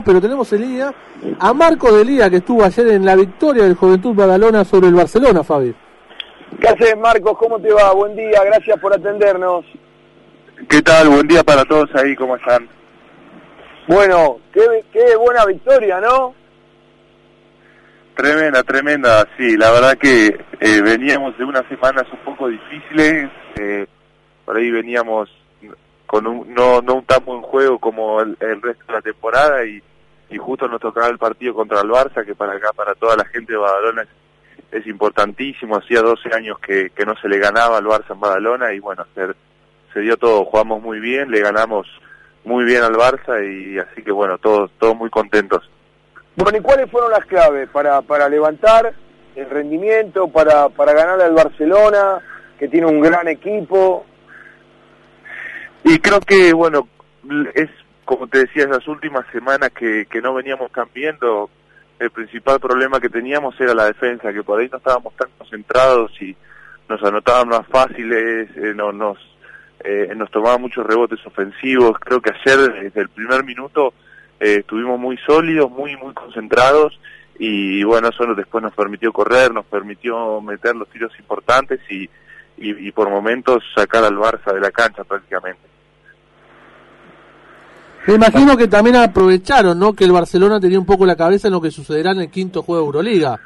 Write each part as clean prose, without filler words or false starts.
pero tenemos en línea a Marco Delia, que estuvo ayer en la victoria del Juventud Badalona sobre el Barcelona, Fabi. ¿Qué haces, Marcos? ¿Cómo te va? Buen día, gracias por atendernos. ¿Qué tal? Buen día para todos ahí, ¿cómo están? Bueno, qué buena victoria, ¿no? Tremenda, sí, la verdad que veníamos de unas semanas un poco difíciles, por ahí veníamos con no un tan buen juego como el resto de la temporada y justo nos tocaba el partido contra el Barça, que para acá, para toda la gente de Badalona es importantísimo. Hacía 12 años que no se le ganaba al Barça en Badalona y bueno, se dio todo, jugamos muy bien, le ganamos muy bien al Barça y así que bueno, todos muy contentos. Bueno, ¿y cuáles fueron las claves para levantar el rendimiento, para ganarle al Barcelona, que tiene un gran equipo? Y creo que, bueno, es como te decía, esas últimas semanas que no veníamos tan viendo, el principal problema que teníamos era la defensa, que por ahí no estábamos tan concentrados y nos anotaban más fáciles, nos tomaban muchos rebotes ofensivos. Creo que ayer, desde el primer minuto, estuvimos muy sólidos, muy concentrados y bueno, eso después nos permitió correr, nos permitió meter los tiros importantes y por momentos sacar al Barça de la cancha prácticamente. Me imagino que también aprovecharon, ¿no?, que el Barcelona tenía un poco la cabeza en lo que sucederá en el quinto juego de Euroliga.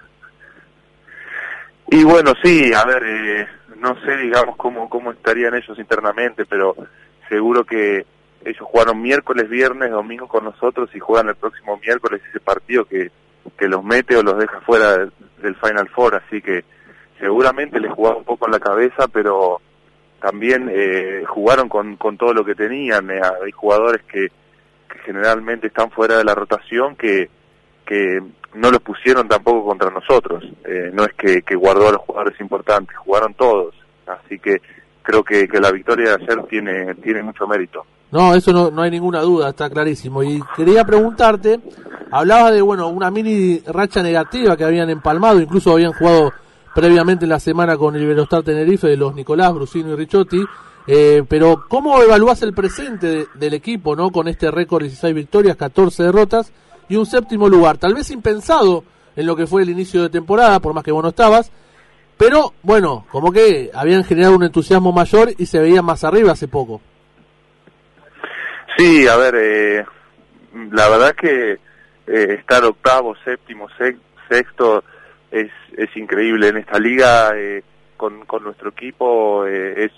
Y bueno, sí, a ver, no sé, digamos, cómo estarían ellos internamente, pero seguro que ellos jugaron miércoles, viernes, domingo con nosotros y juegan el próximo miércoles ese partido que los mete o los deja fuera del Final Four, así que seguramente les jugaba un poco en la cabeza, pero también jugaron con todo lo que tenían. Hay jugadores que generalmente están fuera de la rotación que no los pusieron tampoco contra nosotros. No es que guardó a los jugadores importantes, jugaron todos, así que creo que la victoria de ayer tiene mucho mérito. No, eso no hay ninguna duda, está clarísimo. Y quería preguntarte, hablabas de, bueno, una mini racha negativa que habían empalmado, incluso habían jugado previamente en la semana con el Iberostar Tenerife de los Nicolás, Brusino y Ricciotti, pero ¿cómo evaluás el presente del equipo, no, con este récord, 16 victorias, 14 derrotas y un séptimo lugar? Tal vez impensado en lo que fue el inicio de temporada, por más que vos no estabas, pero bueno, como que habían generado un entusiasmo mayor y se veían más arriba hace poco. Sí, a ver, la verdad que estar octavo, séptimo, sexto es increíble en esta liga. Con nuestro equipo es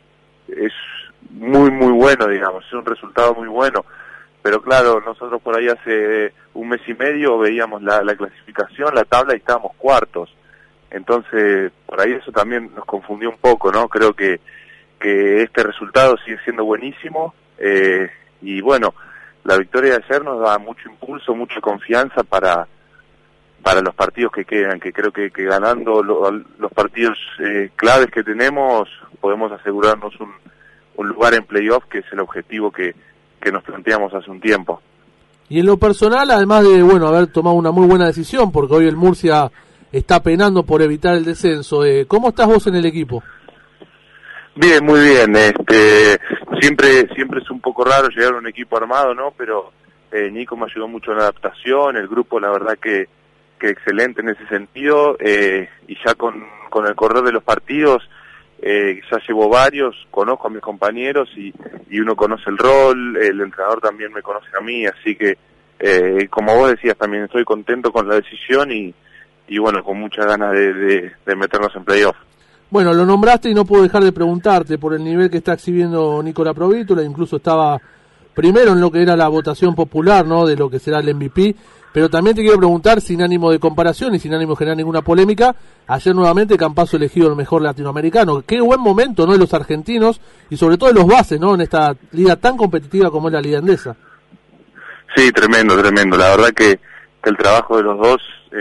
muy bueno, digamos, es un resultado muy bueno, pero claro, nosotros por ahí hace un mes y medio veíamos la clasificación, la tabla y estábamos cuartos, entonces por ahí eso también nos confundió un poco, ¿no? Creo que este resultado sigue siendo buenísimo, y bueno, la victoria de ayer nos da mucho impulso, mucha confianza para los partidos que quedan, que creo que ganando los partidos claves que tenemos podemos asegurarnos un lugar en playoff, que es el objetivo que nos planteamos hace un tiempo. Y en lo personal, además de, bueno, haber tomado una muy buena decisión, porque hoy el Murcia está penando por evitar el descenso, ¿cómo estás vos en el equipo? Bien, muy bien. Siempre es un poco raro llegar a un equipo armado, ¿no? Pero Nico me ayudó mucho en la adaptación, el grupo la verdad que excelente en ese sentido, y ya con el correr de los partidos, ya llevo varios, conozco a mis compañeros y uno conoce el rol, el entrenador también me conoce a mí, así que como vos decías, también estoy contento con la decisión y bueno, con muchas ganas de meternos en playoff. Bueno, lo nombraste y no puedo dejar de preguntarte por el nivel que está exhibiendo Nicola Provítula, incluso estaba primero en lo que era la votación popular, ¿no?, de lo que será el MVP, pero también te quiero preguntar, sin ánimo de comparación y sin ánimo de generar ninguna polémica, ayer nuevamente Campazzo elegido el mejor latinoamericano. Qué buen momento, ¿no?, de los argentinos y sobre todo de los bases, ¿no?, en esta liga tan competitiva como es la Liga Endesa. Sí, tremendo, la verdad que el trabajo de los dos,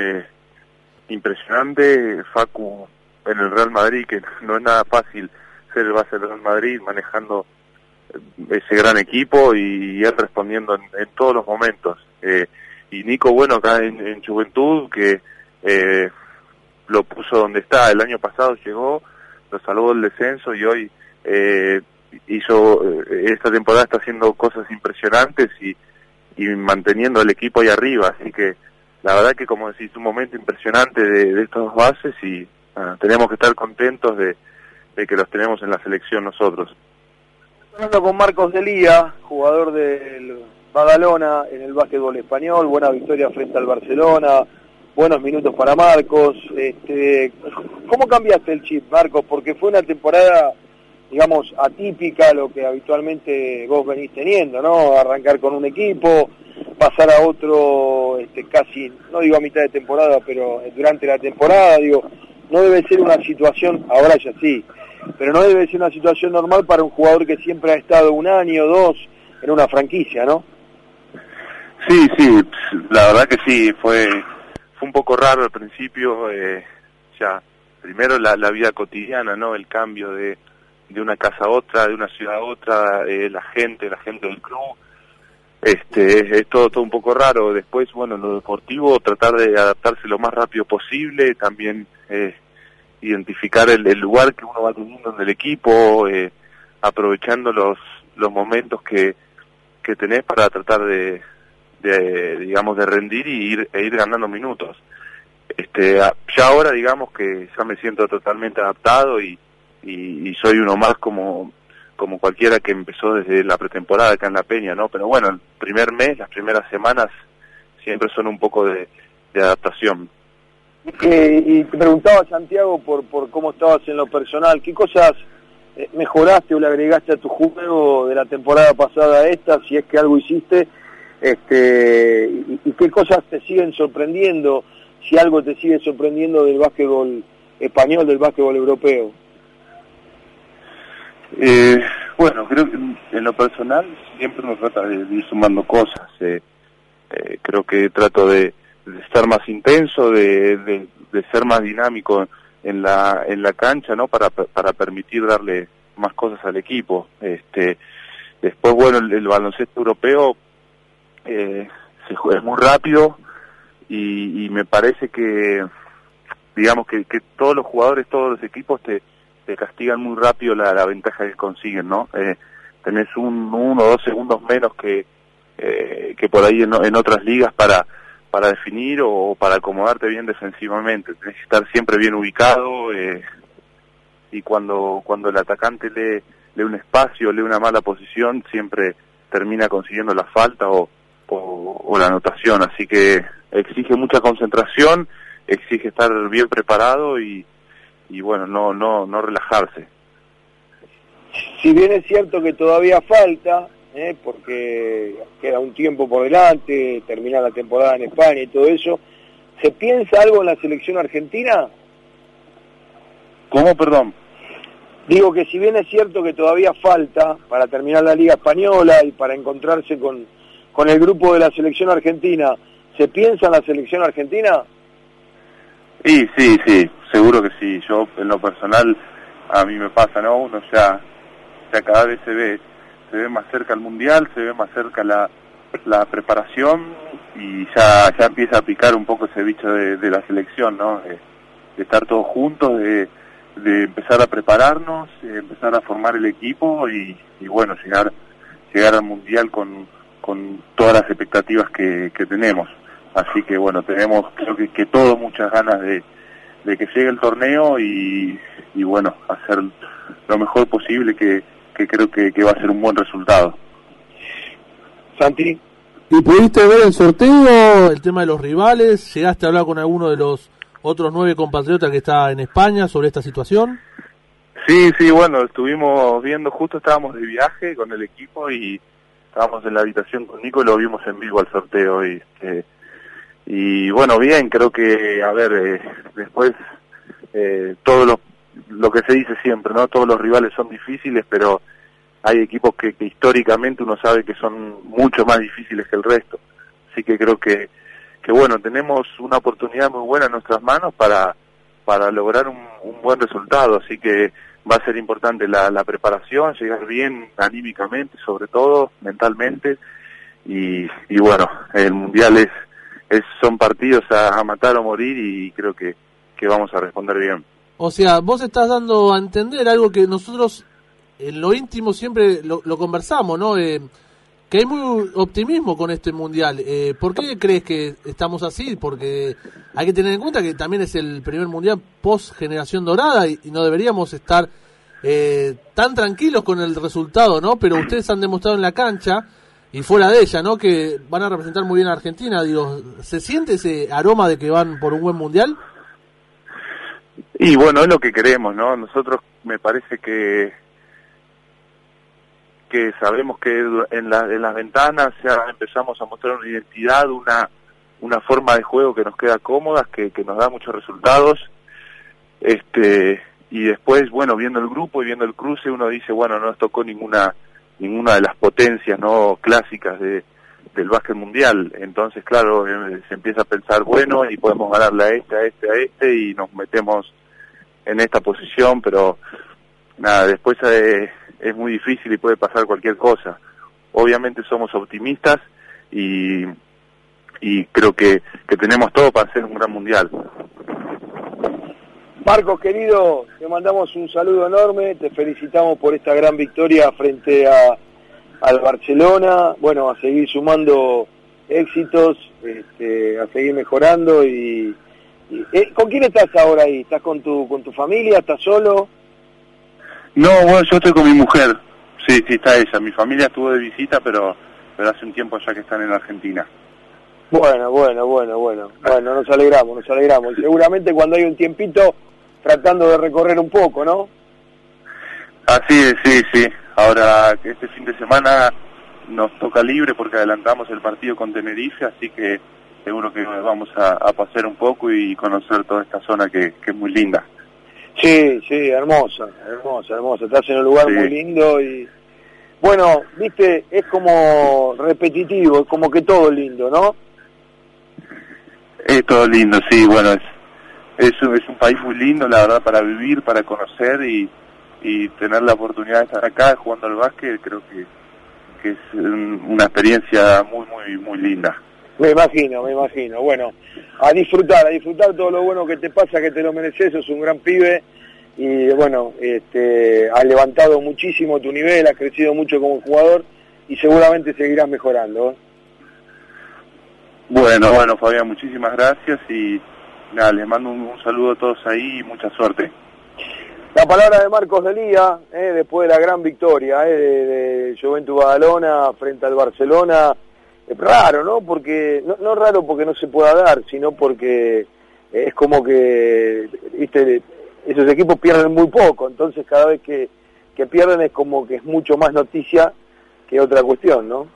impresionante. Facu en el Real Madrid, que no es nada fácil ser el base del Real Madrid, manejando ese gran equipo y él respondiendo en todos los momentos. Y Nico, bueno, acá en Juventud, que lo puso donde está. El año pasado llegó, lo salvó del descenso y hoy esta temporada está haciendo cosas impresionantes manteniendo al equipo ahí arriba, así que la verdad que, como decís, un momento impresionante de estos bases y tenemos que estar contentos de que los tenemos en la selección nosotros. Hablando con Marcos Delía, jugador del Badalona en el básquetbol español, buena victoria frente al Barcelona, buenos minutos para Marcos. ¿Cómo cambiaste el chip, Marcos? Porque fue una temporada, digamos, atípica, lo que habitualmente vos venís teniendo, ¿no? Arrancar con un equipo, pasar a otro casi, no digo a mitad de temporada, pero durante la temporada, digo, no debe ser una situación, ahora ya sí, pero no debe ser una situación normal para un jugador que siempre ha estado 1 año, 2 en una franquicia, ¿no? Sí, la verdad que sí, fue un poco raro al principio, ya, primero la vida cotidiana, ¿no? El cambio de una casa a otra, de una ciudad a otra, la gente del club, es todo un poco raro. Después, bueno, en lo deportivo, tratar de adaptarse lo más rápido posible, también identificar el lugar que uno va teniendo en el equipo, aprovechando los momentos que tenés para tratar de digamos, de rendir e ir ganando minutos. Ya ahora, digamos que ya me siento totalmente adaptado y soy uno más como cualquiera que empezó desde la pretemporada acá en La Peña, ¿no? Pero bueno, el primer mes, las primeras semanas siempre son un poco de adaptación. Y te preguntaba, Santiago, por cómo estabas en lo personal, ¿qué cosas mejoraste o le agregaste a tu juego de la temporada pasada a esta, si es que algo hiciste, y qué cosas te siguen sorprendiendo, si algo te sigue sorprendiendo del básquetbol español, del básquetbol europeo? Bueno, creo que en lo personal siempre uno trata de ir sumando cosas. Creo que trato de estar más intenso, de ser más dinámico en la cancha, ¿no? Para permitir darle más cosas al equipo. Después, bueno, el baloncesto europeo se juega muy rápido y me parece que, digamos, que todos los jugadores, todos los equipos te castigan muy rápido la ventaja que consiguen, ¿no? Tenés 1 o 2 segundos menos que por ahí en otras ligas para definir o para acomodarte bien defensivamente. Tenés que estar siempre bien ubicado, y cuando el atacante lee un espacio, lee una mala posición, siempre termina consiguiendo la falta o la anotación. Así que exige mucha concentración, exige estar bien preparado y bueno, no relajarse. Si bien es cierto que todavía falta, porque queda un tiempo por delante, termina la temporada en España y todo eso, ¿se piensa algo en la selección argentina? ¿Cómo, perdón? Digo que si bien es cierto que todavía falta para terminar la Liga Española y para encontrarse con el grupo de la selección argentina, ¿se piensa en la selección argentina? Sí, seguro que sí. Yo, en lo personal, a mí me pasa, ¿no? Uno ya cada vez se ve más cerca el Mundial, se ve más cerca la preparación y ya empieza a picar un poco ese bicho de la selección, ¿no? De estar todos juntos, de empezar a prepararnos, empezar a formar el equipo y bueno, llegar al Mundial con todas las expectativas que tenemos. Así que bueno, tenemos, creo que todos muchas ganas de que llegue el torneo y bueno, hacer lo mejor posible, que creo que va a ser un buen resultado. Santi. ¿Y pudiste ver el sorteo, el tema de los rivales? ¿Llegaste a hablar con alguno de los otros 9 compatriotas que está en España sobre esta situación? Sí, bueno, estuvimos viendo, justo estábamos de viaje con el equipo y estábamos en la habitación con Nico y lo vimos en vivo al sorteo y bueno, bien, creo que, a ver, después todo lo que se dice siempre, ¿no? Todos los rivales son difíciles, pero hay equipos que históricamente uno sabe que son mucho más difíciles que el resto. Así que creo que bueno, tenemos una oportunidad muy buena en nuestras manos para lograr un buen resultado. Así que va a ser importante la preparación, llegar bien anímicamente, sobre todo mentalmente, y bueno, el Mundial son partidos a matar o morir y creo que vamos a responder bien. O sea, vos estás dando a entender algo que nosotros en lo íntimo siempre lo conversamos, ¿no? que hay muy optimismo con este mundial. ¿Por qué crees que estamos así? Porque hay que tener en cuenta que también es el primer mundial post generación dorada y no deberíamos estar tan tranquilos con el resultado, ¿no? Pero ustedes han demostrado en la cancha y fuera de ella, ¿no? Que van a representar muy bien a Argentina. Digo, ¿se siente ese aroma de que van por un buen mundial? Y bueno, es lo que queremos, ¿no? Nosotros me parece que sabemos que en las ventanas ya empezamos a mostrar una identidad, una forma de juego que nos queda cómoda, que nos da muchos resultados. Y después, bueno, viendo el grupo y viendo el cruce, uno dice, bueno, no nos tocó ninguna de las potencias no clásicas del básquet mundial. Entonces, claro, se empieza a pensar, bueno, y podemos ganarle a este, y nos metemos en esta posición, pero nada, después es muy difícil y puede pasar cualquier cosa. Obviamente somos optimistas y creo que tenemos todo para hacer un gran mundial. Marcos, querido, te mandamos un saludo enorme, te felicitamos por esta gran victoria frente al Barcelona, bueno, a seguir sumando éxitos, a seguir mejorando y ¿con quién estás ahora ahí? ¿Estás con tu familia? ¿Estás solo? No, bueno, yo estoy con mi mujer, sí, está ella, mi familia estuvo de visita, pero hace un tiempo ya que están en Argentina. Bueno, nos alegramos, y seguramente cuando hay un tiempito tratando de recorrer un poco, ¿no? Así es, sí. Ahora, este fin de semana nos toca libre porque adelantamos el partido con Tenerife, así que seguro que vamos a pasear un poco y conocer toda esta zona que es muy linda. Sí, hermosa. Estás en un lugar muy lindo y... Bueno, viste, es como repetitivo, es como que todo lindo, ¿no? Es todo lindo, sí, bueno, es un país muy lindo, la verdad, para vivir, para conocer y tener la oportunidad de estar acá jugando al básquet, creo que es una experiencia muy linda. Me imagino. Bueno, a disfrutar todo lo bueno que te pasa, que te lo mereces, sos un gran pibe y bueno, has levantado muchísimo tu nivel, has crecido mucho como jugador y seguramente seguirás mejorando, ¿eh? Bueno, Fabián, muchísimas gracias y nada, les mando un saludo a todos ahí y mucha suerte. La palabra de Marcos Delía, después de la gran victoria de Juventud Badalona frente al Barcelona. Es raro, ¿no? Porque no raro porque no se pueda dar, sino porque es como que, viste, esos equipos pierden muy poco, entonces cada vez que pierden es como que es mucho más noticia que otra cuestión, ¿no?